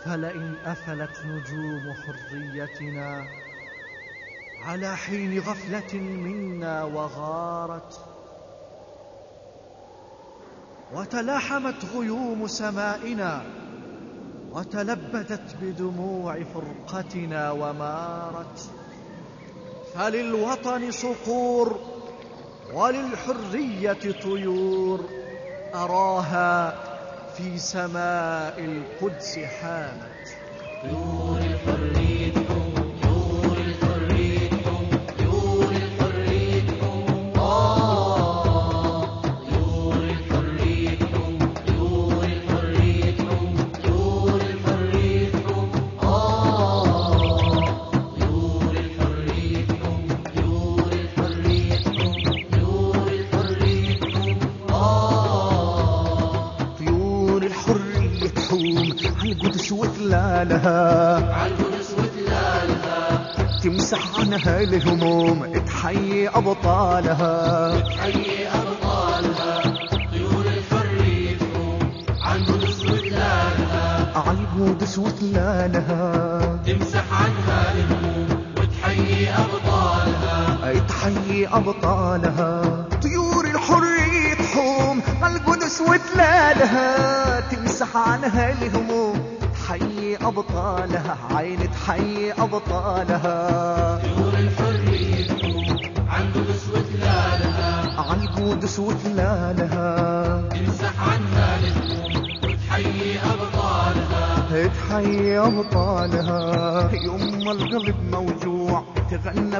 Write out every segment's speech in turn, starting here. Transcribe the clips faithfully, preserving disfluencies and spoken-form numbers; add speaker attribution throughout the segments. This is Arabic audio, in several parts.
Speaker 1: فلئن أفلت نجوم حريتنا على حين غفلة منا وغارت، وتلاحمت غيوم سمائنا وتلبدت بدموع فرقتنا ومارت، فللوطن صقور وللحرية طيور أراها في سماء القدس حامت.
Speaker 2: طيور الحرية طيور الحرية طيور الحرية آه طيور الحرية طيور الحرية طيور الحرية آه طيور الحرية طيور الحرية طيور الحرية آه
Speaker 1: طيور الحرية تحوم عالقدس وتلالها
Speaker 2: عالقدس وتلالها
Speaker 1: تمسح عنها الهموم تحيي أبطالها
Speaker 2: تحيي أبطالها. طيور الحرية تحوم عالقدس وتلالها
Speaker 1: عالقدس وتلالها
Speaker 2: تمسح عنها الهموم وتحيي أبطالها
Speaker 1: تحيي أبطالها. طيور الحرية تحوم عالقدس وتلالها تمسح عنها الهموم تحيي أبطالها عين تحيي أبطالها.
Speaker 2: طيور الحرية تحوم عالقدس وتلالها
Speaker 1: عالقدس وتلالها
Speaker 2: تمسح عنها الهموم وتحيي أبطالها
Speaker 1: تحيي أبطالها. يما القلب موجوع تغنى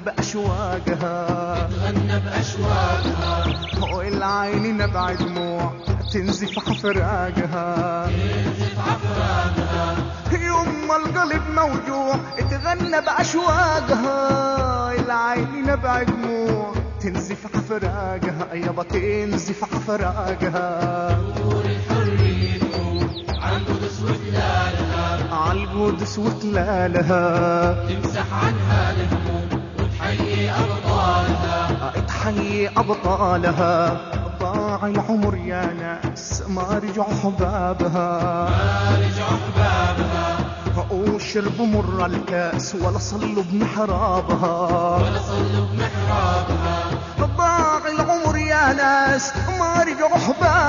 Speaker 1: بأشواقها
Speaker 2: تغنى بأشواقها
Speaker 1: والعين نبع دموع تنزف عفراقها
Speaker 2: تنزف عفراقها.
Speaker 1: يما القلب موجوع تغنى بأشواقها العين نبع دموع تنزف عفراقها يابا تنزف عفراقها.
Speaker 2: طيور الحرية تحوم عالقدس وتلالها
Speaker 1: عالقدس وتلالها
Speaker 2: تمسح عنها الهموم وتحيي أبطالها
Speaker 1: تحيي أبطالها. ضاع العمر يا ناس ما رجعوا حبابها
Speaker 2: ما رجعوا أحبابها
Speaker 1: وشربوا مر الكاس ولا صلوا بمحرابها
Speaker 2: ولا صلوا بمحرابها.
Speaker 1: ضاع العمر يا ناس ما رجعوا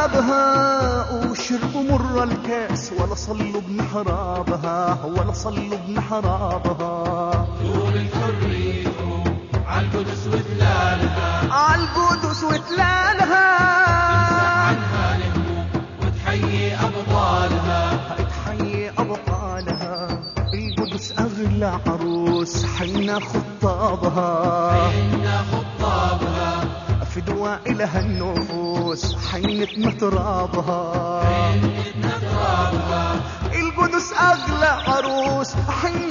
Speaker 1: حبابها وشربوا مر الكاس ولا صلوا بمحرابها ولا صلوا بمحرابها.
Speaker 2: طيور الحرية تحوم عالقدس وتلالها
Speaker 1: عالقدس وتلالها
Speaker 2: تمسح عنها الهموم وتحيي أبطالها
Speaker 1: تحيي أبطالها. القدس أغلى عروس حين خطابها
Speaker 2: إن خطابها
Speaker 1: فدوى إلها النفوس حين ترابها.
Speaker 2: إن ترابها.
Speaker 1: القدس أغلى عروس حين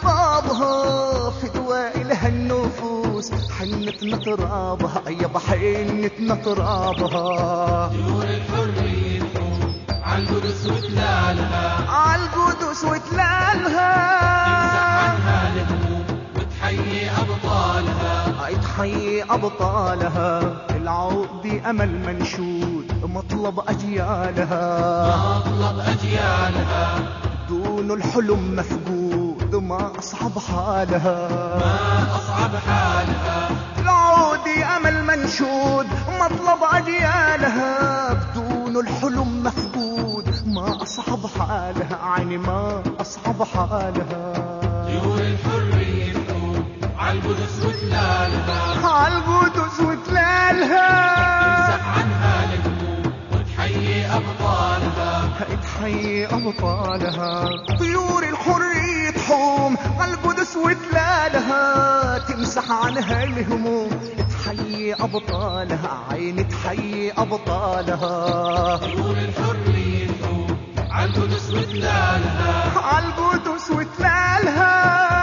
Speaker 1: خطابها فدوى إلها النفوس حين ترابها يابا حين ترابها.
Speaker 2: طيور الحرية تحوم عالقدس وتلالها
Speaker 1: عالقدس وتلالها
Speaker 2: تمسح عنها الهموم وتحيي أبطالها
Speaker 1: تحيي أبطالها. العود أمل منشود مطلب أجيالها
Speaker 2: مطلب أجيالها
Speaker 1: دون الحلم مفقود ما أصعب حالها
Speaker 2: ما أصعب حالها.
Speaker 1: العود أمل منشود مطلب أجيالها بدون الحلم مفقود ما أصعب حالها عيني ما أصعب حالها.
Speaker 2: طيور الحرية تحوم عالقدس وتلالها
Speaker 1: عالقدس وتلالها
Speaker 2: تمسح عنها الهموم وتحيي أبطالها
Speaker 1: تحيي أبطالها. طيور الحرية تحوم عالقدس وتلالها تمسح عنها الهموم تحيي أبطالها عين تحيي أبطالها.
Speaker 2: طيور الحرية تحوم عالقدس وتلالها
Speaker 1: عالقدس وتلالها